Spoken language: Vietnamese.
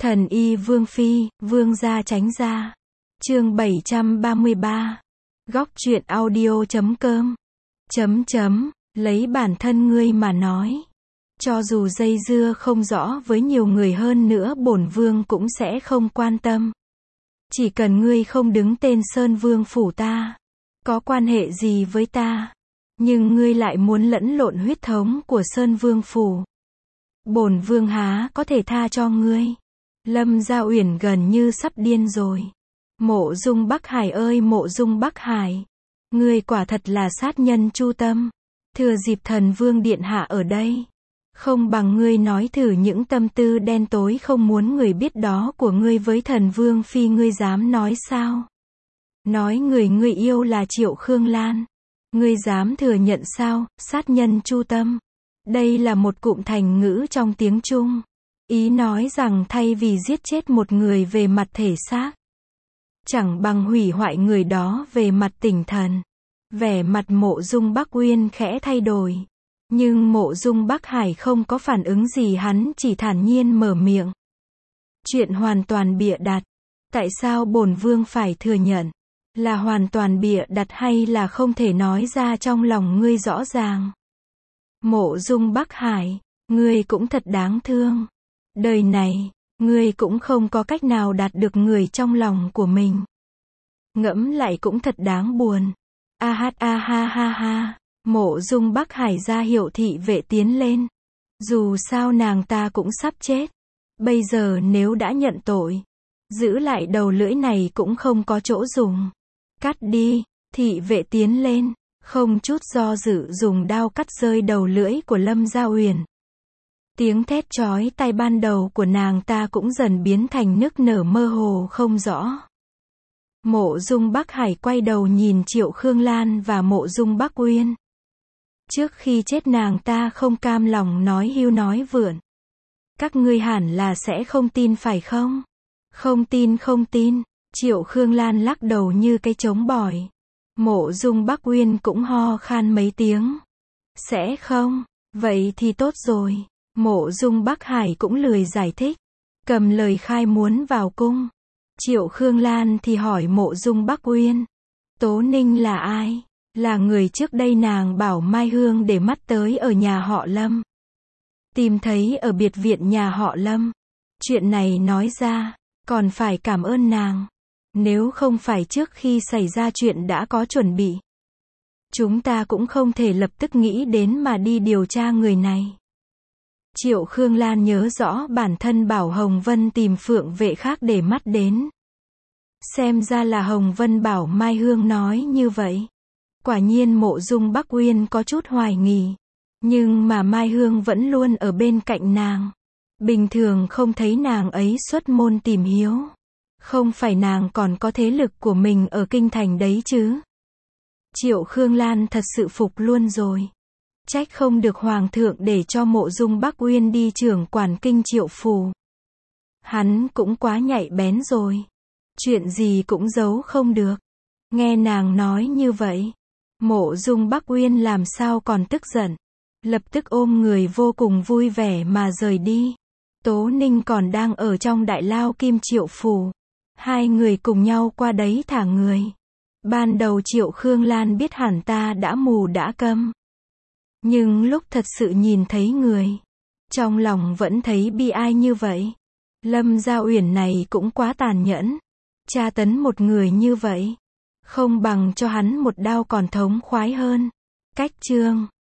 Thần y vương phi, vương gia tránh ra. Chương 733. Góc truyện audio.com. Lấy bản thân ngươi mà nói. Cho dù dây dưa không rõ với nhiều người hơn nữa bổn vương cũng sẽ không quan tâm. Chỉ cần ngươi không đứng tên Sơn Vương phủ ta, có quan hệ gì với ta, nhưng ngươi lại muốn lẫn lộn huyết thống của Sơn Vương phủ, bổn vương há có thể tha cho ngươi. Lâm Gia Uyển gần như sắp điên rồi. Mộ Dung Bắc Hải ơi Mộ Dung Bắc Hải, ngươi quả thật là sát nhân chu tâm. Thừa dịp Thần Vương điện hạ ở đây, không bằng ngươi nói thử những tâm tư đen tối không muốn người biết đó của ngươi với Thần Vương phi, ngươi dám nói sao? Nói người ngươi yêu là Triệu Khương Lan, ngươi dám thừa nhận sao? Sát nhân chu tâm, đây là một cụm thành ngữ trong tiếng Trung, ý nói rằng thay vì giết chết một người về mặt thể xác, chẳng bằng hủy hoại người đó về mặt tinh thần. Vẻ mặt Mộ Dung Bắc Uyên khẽ thay đổi, nhưng Mộ Dung Bắc Hải không có phản ứng gì, hắn chỉ thản nhiên mở miệng. Chuyện hoàn toàn bịa đặt. Tại sao bổn vương phải thừa nhận? Là hoàn toàn bịa đặt hay là không thể nói ra trong lòng ngươi rõ ràng? Mộ Dung Bắc Hải, ngươi cũng thật đáng thương. Đời này, ngươi cũng không có cách nào đạt được người trong lòng của mình. Ngẫm lại cũng thật đáng buồn. A ha ha. Mộ Dung Bắc Hải ra hiệu thị vệ tiến lên. Dù sao nàng ta cũng sắp chết. Bây giờ nếu đã nhận tội, giữ lại đầu lưỡi này cũng không có chỗ dùng. Cắt đi. Thị vệ tiến lên, không chút do dự dùng đao cắt rơi đầu lưỡi của Lâm Gia Uyển. Tiếng thét chói tai ban đầu của nàng ta cũng dần biến thành nức nở mơ hồ không rõ. Mộ Dung Bắc Hải quay đầu nhìn Triệu Khương Lan và Mộ Dung Bắc Uyên. Trước khi chết nàng ta không cam lòng nói hưu nói vượn. Các ngươi hẳn là sẽ không tin phải không? Không tin. Triệu Khương Lan lắc đầu như cái trống bỏi. Mộ Dung Bắc Uyên cũng ho khan mấy tiếng. Sẽ không? Vậy thì tốt rồi. Mộ Dung Bắc Hải cũng lười giải thích, cầm lời khai muốn vào cung. Triệu Khương Lan thì hỏi Mộ Dung Bắc Uyên, Tố Ninh là ai? Là người trước đây nàng bảo Mai Hương để mắt tới ở nhà họ Lâm, tìm thấy ở biệt viện nhà họ Lâm. Chuyện này nói ra, còn phải cảm ơn nàng. Nếu không phải trước khi xảy ra chuyện đã có chuẩn bị, chúng ta cũng không thể lập tức nghĩ đến mà đi điều tra người này. Triệu Khương Lan nhớ rõ bản thân bảo Hồng Vân tìm Phượng Vệ khác để mắt đến. Xem ra là Hồng Vân bảo Mai Hương nói như vậy. Quả nhiên Mộ Dung Bắc Uyên có chút hoài nghi. Nhưng mà Mai Hương vẫn luôn ở bên cạnh nàng. Bình thường không thấy nàng ấy xuất môn tìm hiếu. Không phải nàng còn có thế lực của mình ở kinh thành đấy chứ. Triệu Khương Lan thật sự phục luôn rồi. Trách không được Hoàng thượng để cho Mộ Dung Bắc Uyên đi trưởng quản kinh Triệu phủ. Hắn cũng quá nhạy bén rồi. Chuyện gì cũng giấu không được. Nghe nàng nói như vậy, Mộ Dung Bắc Uyên làm sao còn tức giận. Lập tức ôm người vô cùng vui vẻ mà rời đi. Tố Ninh còn đang ở trong đại lao kim Triệu phủ. Hai người cùng nhau qua đấy thả người. Ban đầu Triệu Khương Lan biết hẳn ta đã mù đã câm. Nhưng lúc thật sự nhìn thấy người, trong lòng vẫn thấy bi ai như vậy. Lâm Gia Uyển này cũng quá tàn nhẫn. Tra tấn một người như vậy, không bằng cho hắn một đao còn thống khoái hơn. Cách chương